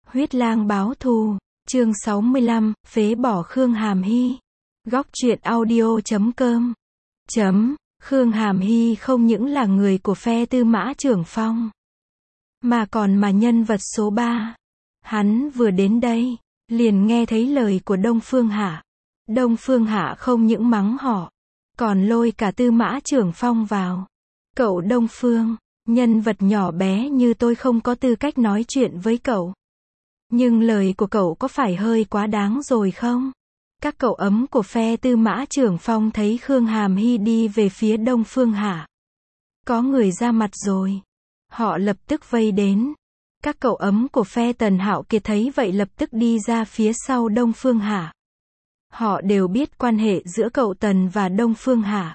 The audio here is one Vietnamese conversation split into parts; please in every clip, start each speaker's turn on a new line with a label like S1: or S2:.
S1: Huyết lang báo thù, chương 65, phế bỏ Khương Hàm Hy. Góc truyện audio.com. Khương Hàm Hy không những là người của phe Tư Mã Trưởng Phong, mà còn là nhân vật số 3. Hắn vừa đến đây, liền nghe thấy lời của Đông Phương Hạ. Đông Phương Hạ không những mắng họ, còn lôi cả Tư Mã Trưởng Phong vào. Cậu Đông Phương, nhân vật nhỏ bé như tôi không có tư cách nói chuyện với cậu. Nhưng lời của cậu có phải hơi quá đáng rồi không? Các cậu ấm của phe Tư Mã Trưởng Phong thấy Khương Hàm Hy đi về phía Đông Phương Hạ. Có người ra mặt rồi. Họ lập tức vây đến. Các cậu ấm của phe Tần Hạo Kiệt thấy vậy lập tức đi ra phía sau Đông Phương Hạ. Họ đều biết quan hệ giữa cậu Tần và Đông Phương Hạ.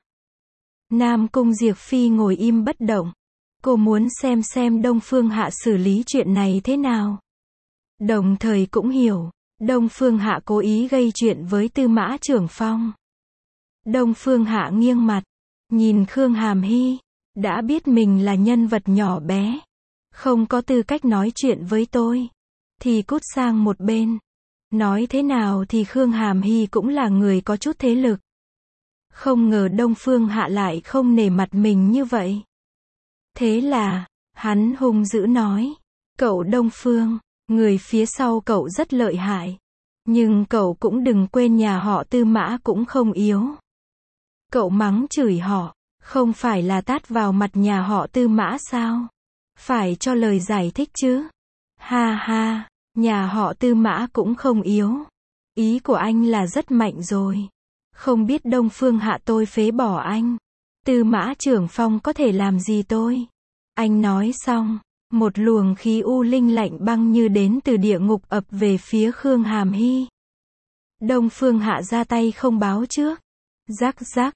S1: Nam Cung Diệp Phi ngồi im bất động. Cô muốn xem Đông Phương Hạ xử lý chuyện này thế nào. Đồng thời cũng hiểu, Đông Phương Hạ cố ý gây chuyện với Tư Mã Trưởng Phong. Đông Phương Hạ nghiêng mặt, nhìn Khương Hàm Hy, đã biết mình là nhân vật nhỏ bé, không có tư cách nói chuyện với tôi, thì cút sang một bên. Nói thế nào thì Khương Hàm Hy cũng là người có chút thế lực. Không ngờ Đông Phương Hạ lại không nể mặt mình như vậy. Thế là, hắn hung dữ nói, cậu Đông Phương, người phía sau cậu rất lợi hại. Nhưng cậu cũng đừng quên nhà họ Tư Mã cũng không yếu. Cậu mắng chửi họ, không phải là tát vào mặt nhà họ Tư Mã sao? Phải cho lời giải thích chứ. Ha ha, nhà họ Tư Mã cũng không yếu. Ý của anh là rất mạnh rồi. Không biết Đông Phương Hạ tôi phế bỏ anh. Tư Mã Trưởng Phong có thể làm gì tôi? Anh nói xong, một luồng khí u linh lạnh băng như đến từ địa ngục ập về phía Khương Hàm Hy. Đông Phương Hạ ra tay không báo trước. Rắc rắc,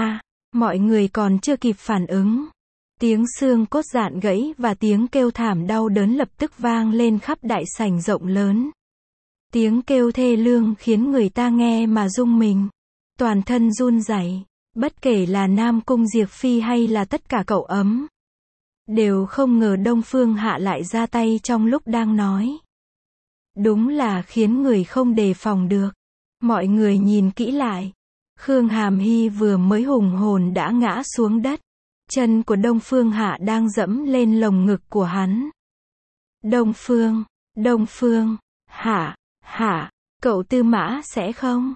S1: mọi người còn chưa kịp phản ứng. Tiếng xương cốt rạn gãy và tiếng kêu thảm đau đớn lập tức vang lên khắp đại sảnh rộng lớn. Tiếng kêu thê lương khiến người ta nghe mà rung mình. Toàn thân run rẩy, bất kể là Nam Cung Diệp Phi hay là tất cả cậu ấm. Đều không ngờ Đông Phương Hạ lại ra tay trong lúc đang nói. Đúng là khiến người không đề phòng được. Mọi người nhìn kỹ lại. Khương Hàm Hy vừa mới hùng hồn đã ngã xuống đất. Chân của Đông Phương Hạ đang dẫm lên lồng ngực của hắn. Đông Phương, Hạ, cậu Tư Mã sẽ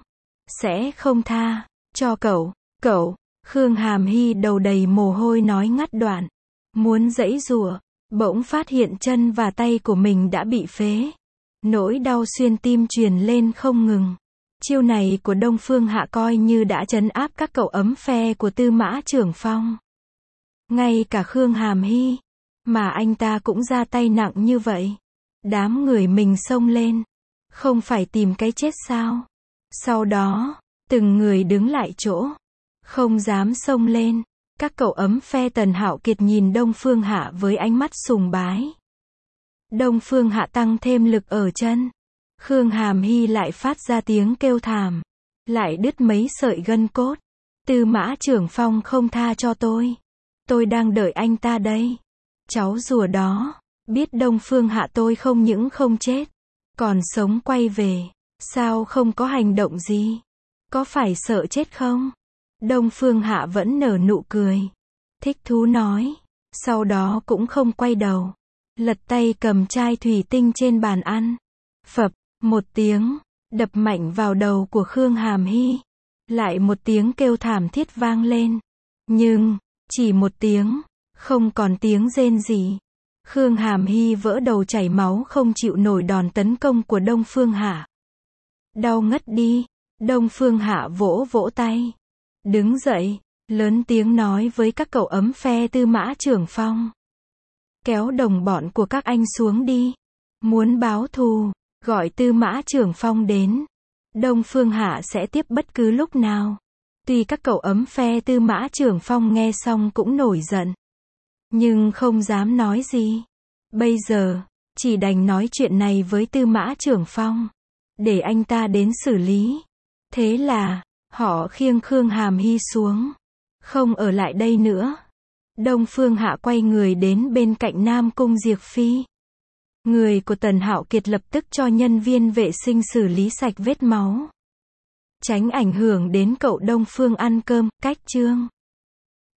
S1: không tha cho cậu. Khương Hàm Hy đầu đầy mồ hôi nói ngắt đoạn. Muốn giãy giụa, bỗng phát hiện chân và tay của mình đã bị phế. Nỗi đau xuyên tim truyền lên không ngừng. Chiêu này của Đông Phương Hạ coi như đã trấn áp các cậu ấm phe của Tư Mã Trưởng Phong. Ngay cả Khương Hàm Hy, mà anh ta cũng ra tay nặng như vậy. Đám người mình xông lên, không phải tìm cái chết sao? Sau đó, từng người đứng lại chỗ, không dám xông lên. Các cậu ấm phe Tần Hạo Kiệt nhìn Đông Phương Hạ với ánh mắt sùng bái. Đông Phương Hạ tăng thêm lực ở chân. Khương Hàm Hy lại phát ra tiếng kêu thảm. Lại đứt mấy sợi gân cốt. Tư Mã Trưởng Phong không tha cho tôi. Tôi đang đợi anh ta đây. Cháu rùa đó, biết Đông Phương Hạ tôi không những không chết, còn sống quay về. Sao không có hành động gì? Có phải sợ chết không? Đông Phương Hạ vẫn nở nụ cười. Thích thú nói. Sau đó cũng không quay đầu. Lật tay cầm chai thủy tinh trên bàn ăn. Phập, một tiếng, đập mạnh vào đầu của Khương Hàm Hy. Lại một tiếng kêu thảm thiết vang lên. Nhưng, chỉ một tiếng, không còn tiếng rên gì. Khương Hàm Hy vỡ đầu chảy máu không chịu nổi đòn tấn công của Đông Phương Hạ. Đau ngất đi. Đông Phương Hạ vỗ vỗ tay. Đứng dậy, lớn tiếng nói với các cậu ấm phe Tư Mã Trưởng Phong. Kéo đồng bọn của các anh xuống đi. Muốn báo thù, gọi Tư Mã Trưởng Phong đến. Đông Phương Hạ sẽ tiếp bất cứ lúc nào. Tuy các cậu ấm phe Tư Mã Trưởng Phong nghe xong cũng nổi giận. Nhưng không dám nói gì. Bây giờ, chỉ đành nói chuyện này với Tư Mã Trưởng Phong. Để anh ta đến xử lý. Thế là, họ khiêng Khương Hàm Hy xuống. Không ở lại đây nữa. Đông Phương Hạ quay người đến bên cạnh Nam Cung Diệp Phi. Người của Tần Hạo Kiệt lập tức cho nhân viên vệ sinh xử lý sạch vết máu. Tránh ảnh hưởng đến cậu Đông Phương ăn cơm, cách chương.